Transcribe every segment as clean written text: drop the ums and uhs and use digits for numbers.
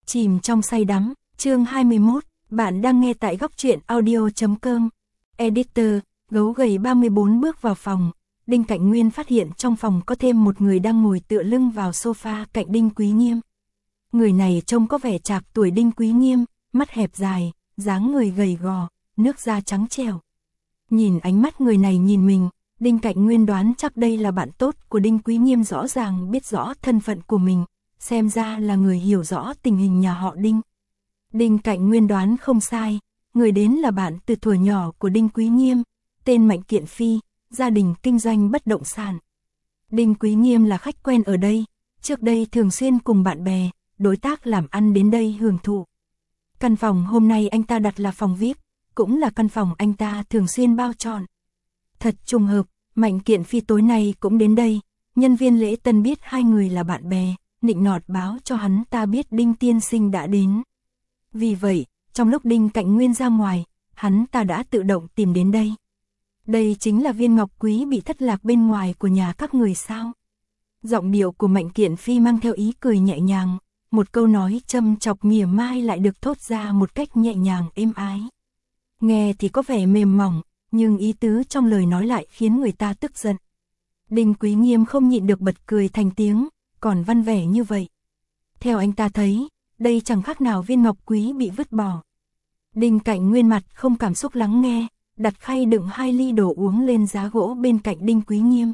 Chìm trong say đắm, chương 21, bạn đang nghe tại góc truyện audio.com. Editor, gấu gầy 34 bước vào phòng, Đinh Cạnh Nguyên phát hiện trong phòng có thêm một người đang ngồi tựa lưng vào sofa cạnh Đinh Quý Nghiêm. Người này trông có vẻ trạc tuổi Đinh Quý Nghiêm, mắt hẹp dài, dáng người gầy gò, nước da trắng trẻo. Nhìn ánh mắt người này nhìn mình, Đinh Cạnh Nguyên đoán chắc đây là bạn tốt của Đinh Quý Nghiêm, rõ ràng biết rõ thân phận của mình, xem ra là người hiểu rõ tình hình nhà họ Đinh. Đinh Cạnh Nguyên đoán không sai, người đến là bạn từ thuở nhỏ của Đinh Quý Nghiêm, tên Mạnh Kiện Phi, gia đình kinh doanh bất động sản. Đinh Quý Nghiêm là khách quen ở đây, trước đây thường xuyên cùng bạn bè, đối tác làm ăn đến đây hưởng thụ. Căn phòng hôm nay anh ta đặt là phòng VIP, cũng là căn phòng anh ta thường xuyên bao trọn. Thật trùng hợp, Mạnh Kiện Phi tối nay cũng đến đây, nhân viên lễ tân biết hai người là bạn bè, nịnh nọt báo cho hắn ta biết Đinh tiên sinh đã đến. Vì vậy, trong lúc Đinh Cạnh Nguyên ra ngoài, hắn ta đã tự động tìm đến đây. Đây chính là viên ngọc quý bị thất lạc bên ngoài của nhà các người sao? Giọng điệu của Mạnh Kiện Phi mang theo ý cười nhẹ nhàng, một câu nói châm chọc mỉa mai lại được thốt ra một cách nhẹ nhàng êm ái. Nghe thì có vẻ mềm mỏng, nhưng ý tứ trong lời nói lại khiến người ta tức giận. Đinh Quý Nghiêm không nhịn được bật cười thành tiếng, còn văn vẻ như vậy. Theo anh ta thấy, đây chẳng khác nào viên ngọc quý bị vứt bỏ. Đinh Cạnh Nguyên mặt không cảm xúc lắng nghe, đặt khay đựng 2 ly đồ uống lên giá gỗ bên cạnh Đinh Quý Nghiêm.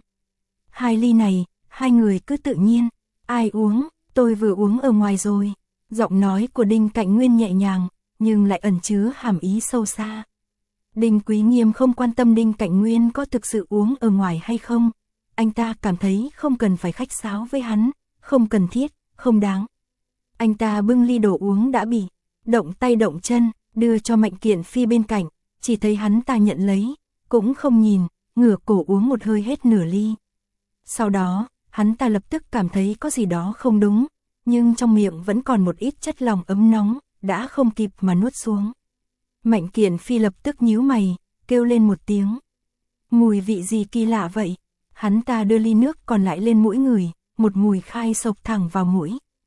2 ly này, hai người cứ tự nhiên. Ai uống, tôi vừa uống ở ngoài rồi. Giọng nói của Đinh Cạnh Nguyên nhẹ nhàng, nhưng lại ẩn chứa hàm ý sâu xa. Đinh Quý Nghiêm không quan tâm Đinh Cạnh Nguyên có thực sự uống ở ngoài hay không. Anh ta cảm thấy không cần phải khách sáo với hắn, không cần thiết, không đáng. Anh ta bưng ly đồ uống đã bị động tay động chân, đưa cho Mạnh Kiện Phi bên cạnh, chỉ thấy hắn ta nhận lấy, cũng không nhìn, ngửa cổ uống một hơi hết nửa ly. Sau đó, hắn ta lập tức cảm thấy có gì đó không đúng, nhưng trong miệng vẫn còn một ít chất lỏng ấm nóng, đã không kịp mà nuốt xuống. Mạnh Kiện Phi lập tức nhíu mày, kêu lên một tiếng. Mùi vị gì kỳ lạ vậy? Hắn ta đưa ly nước còn lại lên mũi người, một mùi khai xộc thẳng vào mũi.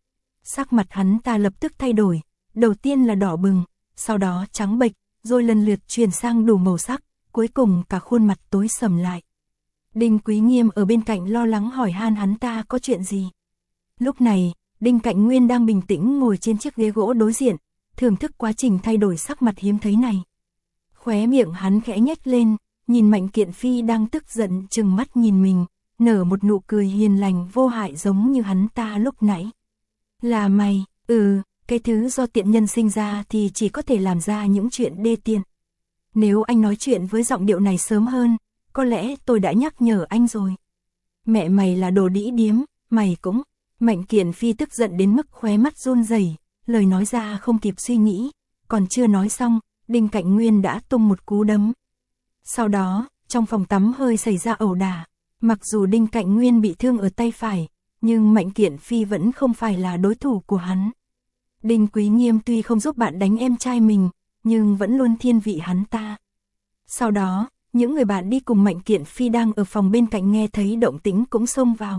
Sắc mặt hắn ta lập tức thay đổi, đầu tiên là đỏ bừng, sau đó trắng bệch, rồi lần lượt chuyển sang đủ màu sắc, cuối cùng cả khuôn mặt tối sầm lại. Đinh Quý Nghiêm ở bên cạnh lo lắng hỏi han hắn ta có chuyện gì. Lúc này, Đinh Cạnh Nguyên đang bình tĩnh ngồi trên chiếc ghế gỗ đối diện, thưởng thức quá trình thay đổi sắc mặt hiếm thấy này. Khóe miệng hắn khẽ nhếch lên, nhìn Mạnh Kiện Phi đang tức giận trừng mắt nhìn mình, nở một nụ cười hiền lành vô hại giống như hắn ta lúc nãy. Là mày, cái thứ do tiện nhân sinh ra thì chỉ có thể làm ra những chuyện đê tiện. Nếu anh nói chuyện với giọng điệu này sớm hơn, có lẽ tôi đã nhắc nhở anh rồi. Mẹ mày là đồ đĩ điếm, mày cũng. Mạnh Kiện Phi tức giận đến mức khóe mắt run rẩy, lời nói ra không kịp suy nghĩ, còn chưa nói xong, Đinh Cạnh Nguyên đã tung một cú đấm. Sau đó, trong phòng tắm hơi xảy ra ẩu đả, mặc dù Đinh Cạnh Nguyên bị thương ở tay phải, nhưng Mạnh Kiện Phi vẫn không phải là đối thủ của hắn. Đinh Quý Nghiêm tuy không giúp bạn đánh em trai mình, nhưng vẫn luôn thiên vị hắn ta. Sau đó, những người bạn đi cùng Mạnh Kiện Phi đang ở phòng bên cạnh nghe thấy động tĩnh cũng xông vào.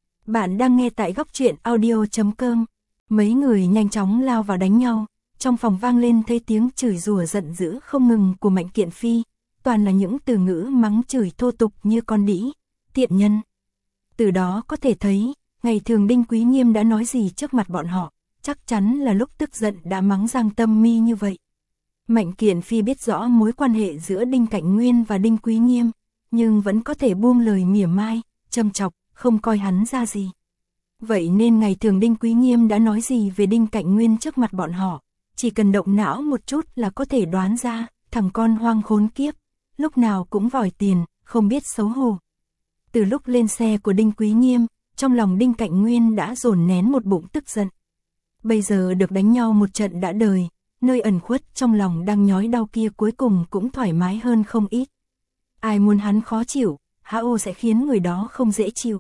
Bạn đang nghe tại góc truyện audio.com. Mấy người nhanh chóng lao vào đánh nhau, trong phòng vang lên thấy tiếng chửi rủa giận dữ không ngừng của Mạnh Kiện Phi, toàn là những từ ngữ mắng chửi thô tục như con đĩ, tiện nhân. Từ đó có thể thấy, ngày thường Đinh Quý Nghiêm đã nói gì trước mặt bọn họ, chắc chắn là lúc tức giận đã mắng Giang Tâm Mi như vậy. Mạnh Kiện Phi biết rõ mối quan hệ giữa Đinh Cạnh Nguyên và Đinh Quý Nghiêm, nhưng vẫn có thể buông lời mỉa mai, châm chọc, không coi hắn ra gì. Vậy nên ngày thường Đinh Quý Nghiêm đã nói gì về Đinh Cạnh Nguyên trước mặt bọn họ, chỉ cần động não một chút là có thể đoán ra, thằng con hoang khốn kiếp, lúc nào cũng vòi tiền, không biết xấu hổ. Từ lúc lên xe của Đinh Quý Nghiêm, trong lòng Đinh Cạnh Nguyên đã dồn nén một bụng tức giận. Bây giờ được đánh nhau một trận đã đời, nơi ẩn khuất trong lòng đang nhói đau kia cuối cùng cũng thoải mái hơn không ít. Ai muốn hắn khó chịu, HO sẽ khiến người đó không dễ chịu.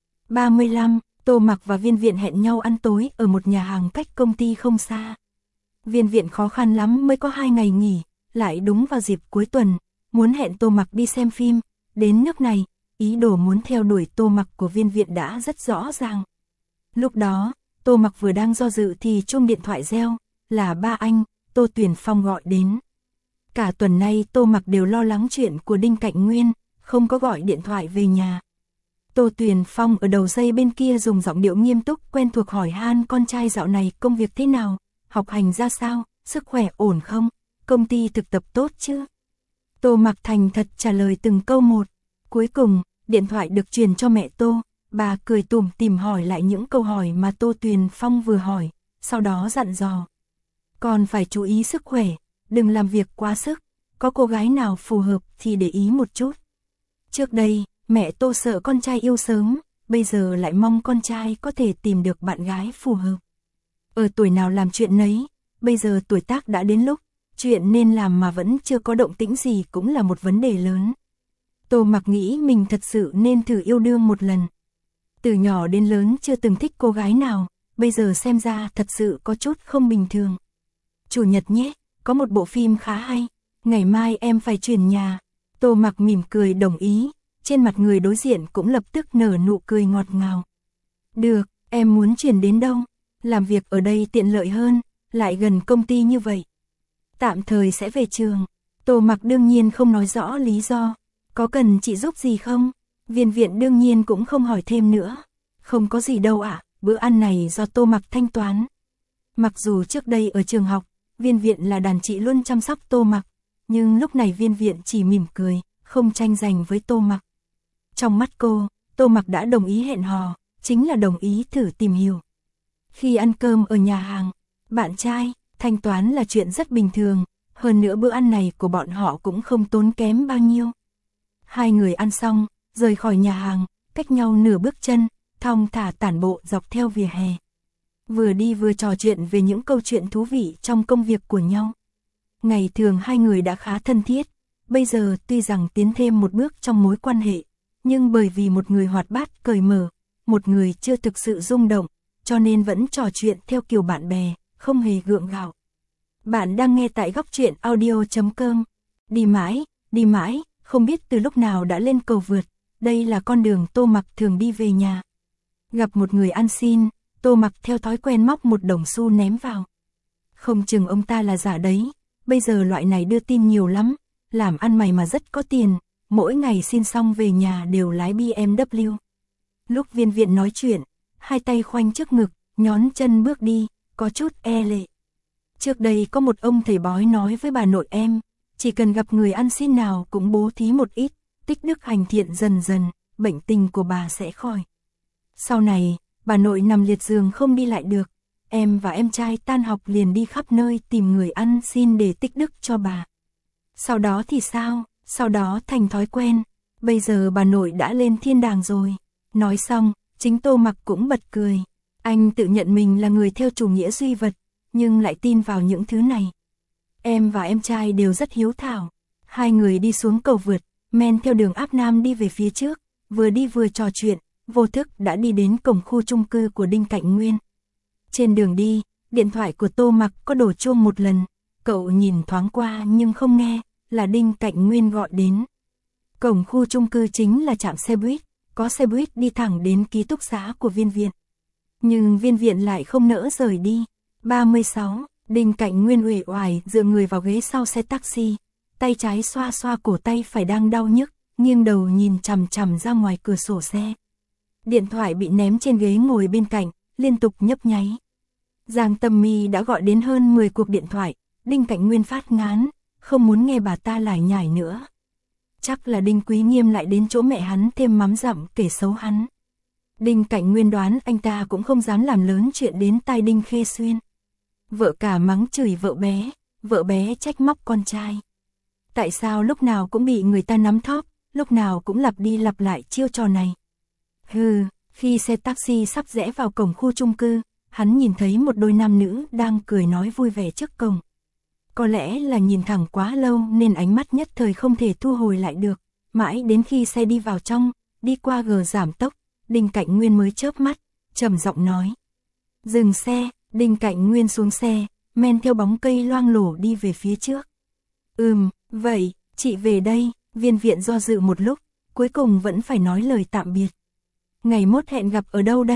35, Tô Mặc và Viên Viện hẹn nhau ăn tối ở một nhà hàng cách công ty không xa. Viên Viện khó khăn lắm mới có 2 ngày nghỉ, lại đúng vào dịp cuối tuần, muốn hẹn Tô Mặc đi xem phim, đến nước này, ý đồ muốn theo đuổi Tô Mặc của Viên Viện đã rất rõ ràng. Lúc đó, Tô Mặc vừa đang do dự thì chuông điện thoại reo, là ba anh, Tô Tuyền Phong gọi đến. Cả tuần nay Tô Mặc đều lo lắng chuyện của Đinh Cạnh Nguyên, không có gọi điện thoại về nhà. Tô Tuyền Phong ở đầu dây bên kia dùng giọng điệu nghiêm túc quen thuộc hỏi han con trai dạo này công việc thế nào, học hành ra sao, sức khỏe ổn không, công ty thực tập tốt chứ. Tô Mặc thành thật trả lời từng câu một. Cuối cùng, điện thoại được truyền cho mẹ Tô, bà cười tủm tỉm hỏi lại những câu hỏi mà Tô Tuyền Phong vừa hỏi, sau đó dặn dò. Còn phải chú ý sức khỏe, đừng làm việc quá sức, có cô gái nào phù hợp thì để ý một chút. Trước đây, mẹ Tô sợ con trai yêu sớm, bây giờ lại mong con trai có thể tìm được bạn gái phù hợp. Ở tuổi nào làm chuyện nấy, bây giờ tuổi tác đã đến lúc, chuyện nên làm mà vẫn chưa có động tĩnh gì cũng là một vấn đề lớn. Tô Mặc nghĩ mình thật sự nên thử yêu đương một lần. Từ nhỏ đến lớn chưa từng thích cô gái nào, bây giờ xem ra thật sự có chút không bình thường. Chủ nhật nhé, có một bộ phim khá hay, ngày mai em phải chuyển nhà. Tô Mặc mỉm cười đồng ý, trên mặt người đối diện cũng lập tức nở nụ cười ngọt ngào. Được, em muốn chuyển đến đâu? Làm việc ở đây tiện lợi hơn, lại gần công ty như vậy. Tạm thời sẽ về trường. Tô Mặc đương nhiên không nói rõ lý do. Có cần chị giúp gì không? Viên Viện đương nhiên cũng không hỏi thêm nữa. Không có gì đâu ạ, bữa ăn này do Tô Mặc thanh toán. Mặc dù trước đây ở trường học, Viên Viện là đàn chị luôn chăm sóc Tô Mặc, nhưng lúc này Viên Viện chỉ mỉm cười, không tranh giành với Tô Mặc. Trong mắt cô, Tô Mặc đã đồng ý hẹn hò, chính là đồng ý thử tìm hiểu. Khi ăn cơm ở nhà hàng, bạn trai, thanh toán là chuyện rất bình thường, hơn nữa bữa ăn này của bọn họ cũng không tốn kém bao nhiêu. Hai người ăn xong, rời khỏi nhà hàng, cách nhau nửa bước chân, thong thả tản bộ dọc theo vỉa hè. Vừa đi vừa trò chuyện về những câu chuyện thú vị trong công việc của nhau. Ngày thường hai người đã khá thân thiết, bây giờ tuy rằng tiến thêm một bước trong mối quan hệ, nhưng bởi vì một người hoạt bát cởi mở, một người chưa thực sự rung động, cho nên vẫn trò chuyện theo kiểu bạn bè, không hề gượng gạo. Bạn đang nghe tại góc truyện audio.com. Đi mãi, không biết từ lúc nào đã lên cầu vượt, đây là con đường Tô Mặc thường đi về nhà. Gặp một người ăn xin, Tô Mặc theo thói quen móc một đồng xu ném vào. Không chừng ông ta là giả đấy, bây giờ loại này đưa tin nhiều lắm, làm ăn mày mà rất có tiền, mỗi ngày xin xong về nhà đều lái BMW. Lúc Viên Viện nói chuyện, hai tay khoanh trước ngực, nhón chân bước đi, có chút e lệ. Trước đây có một ông thầy bói nói với bà nội em, chỉ cần gặp người ăn xin nào cũng bố thí một ít, tích đức hành thiện dần dần, bệnh tình của bà sẽ khỏi. Sau này, bà nội nằm liệt giường không đi lại được, em và em trai tan học liền đi khắp nơi tìm người ăn xin để tích đức cho bà. Sau đó thì sao? Sau đó thành thói quen, bây giờ bà nội đã lên thiên đàng rồi. Nói xong, chính Tô Mặc cũng bật cười. Anh tự nhận mình là người theo chủ nghĩa duy vật, nhưng lại tin vào những thứ này. Em và em trai đều rất hiếu thảo. Hai người đi xuống cầu vượt, men theo đường áp Nam đi về phía trước, vừa đi vừa trò chuyện, vô thức đã đi đến cổng khu chung cư của Đinh Cạnh Nguyên. Trên đường đi, điện thoại của Tô Mặc có đổ chuông một lần, cậu nhìn thoáng qua nhưng không nghe, là Đinh Cạnh Nguyên gọi đến. Cổng khu chung cư chính là trạm xe buýt, có xe buýt đi thẳng đến ký túc xá của Viên Viện. Nhưng Viên Viện lại không nỡ rời đi. 36, Đinh Cạnh Nguyên uể oải dựa người vào ghế sau xe taxi, tay trái xoa xoa cổ tay phải đang đau nhức, nghiêng đầu nhìn chằm chằm ra ngoài cửa sổ xe. Điện thoại bị ném trên ghế ngồi bên cạnh, liên tục nhấp nháy. Giang Tâm My đã gọi đến hơn 10 cuộc điện thoại, Đinh Cạnh Nguyên phát ngán, không muốn nghe bà ta lải nhải nữa. Chắc là Đinh Quý Nghiêm lại đến chỗ mẹ hắn thêm mắm dặm kể xấu hắn. Đinh Cạnh Nguyên đoán anh ta cũng không dám làm lớn chuyện đến tai Đinh Khê Xuyên. Vợ cả mắng chửi vợ bé trách móc con trai. Tại sao lúc nào cũng bị người ta nắm thóp, lúc nào cũng lặp đi lặp lại chiêu trò này. Khi xe taxi sắp rẽ vào cổng khu chung cư, hắn nhìn thấy một đôi nam nữ đang cười nói vui vẻ trước cổng. Có lẽ là nhìn thẳng quá lâu nên ánh mắt nhất thời không thể thu hồi lại được, mãi đến khi xe đi vào trong, đi qua gờ giảm tốc, Đinh Cạnh Nguyên mới chớp mắt, trầm giọng nói. Dừng xe, Đinh Cạnh Nguyên xuống xe, men theo bóng cây loang lổ đi về phía trước. Vậy, chị về đây, Viên Viện do dự một lúc, cuối cùng vẫn phải nói lời tạm biệt. Ngày mốt hẹn gặp ở đâu đây?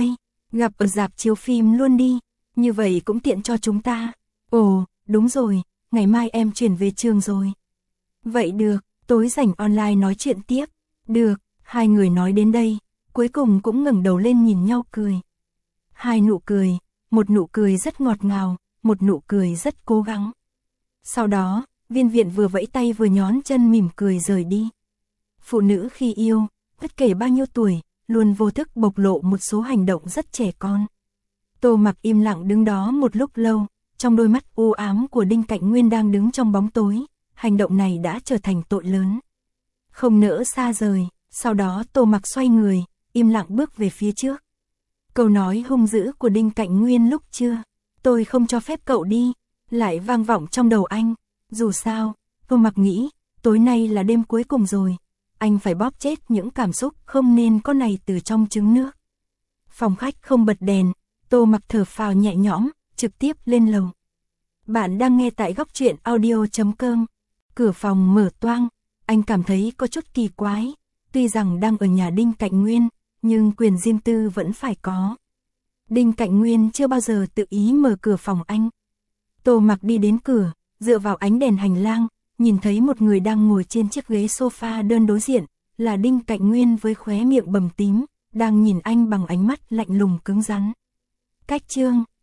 Gặp ở rạp chiếu phim luôn đi, như vậy cũng tiện cho chúng ta. Ồ, đúng rồi, ngày mai em chuyển về trường rồi. Vậy được, tối rảnh online nói chuyện tiếp. Được, hai người nói đến đây, cuối cùng cũng ngẩng đầu lên nhìn nhau cười. Hai nụ cười, một nụ cười rất ngọt ngào, một nụ cười rất cố gắng. Sau đó, Viên Viện vừa vẫy tay vừa nhón chân mỉm cười rời đi. Phụ nữ khi yêu, bất kể bao nhiêu tuổi, luôn vô thức bộc lộ một số hành động rất trẻ con. Tô Mặc im lặng đứng đó một lúc lâu, trong đôi mắt u ám của Đinh Cạnh Nguyên đang đứng trong bóng tối, hành động này đã trở thành tội lớn. Không nỡ xa rời, sau đó Tô Mặc xoay người, im lặng bước về phía trước. Câu nói hung dữ của Đinh Cạnh Nguyên lúc trưa, tôi không cho phép cậu đi, lại vang vọng trong đầu anh. Dù sao, Tô Mặc nghĩ, tối nay là đêm cuối cùng rồi, anh phải bóp chết những cảm xúc không nên có này từ trong trứng nước. Phòng khách không bật đèn, Tô Mặc thở phào nhẹ nhõm, trực tiếp lên lầu. Bạn đang nghe tại góc truyện audio.com. Cửa phòng mở toang, anh cảm thấy có chút kỳ quái, tuy rằng đang ở nhà Đinh Cạnh Nguyên, nhưng quyền riêng tư vẫn phải có. Đinh Cạnh Nguyên chưa bao giờ tự ý mở cửa phòng anh. Tô Mặc đi đến cửa, dựa vào ánh đèn hành lang, nhìn thấy một người đang ngồi trên chiếc ghế sofa đơn đối diện, là Đinh Cạnh Nguyên với khóe miệng bầm tím, đang nhìn anh bằng ánh mắt lạnh lùng cứng rắn. Cách chương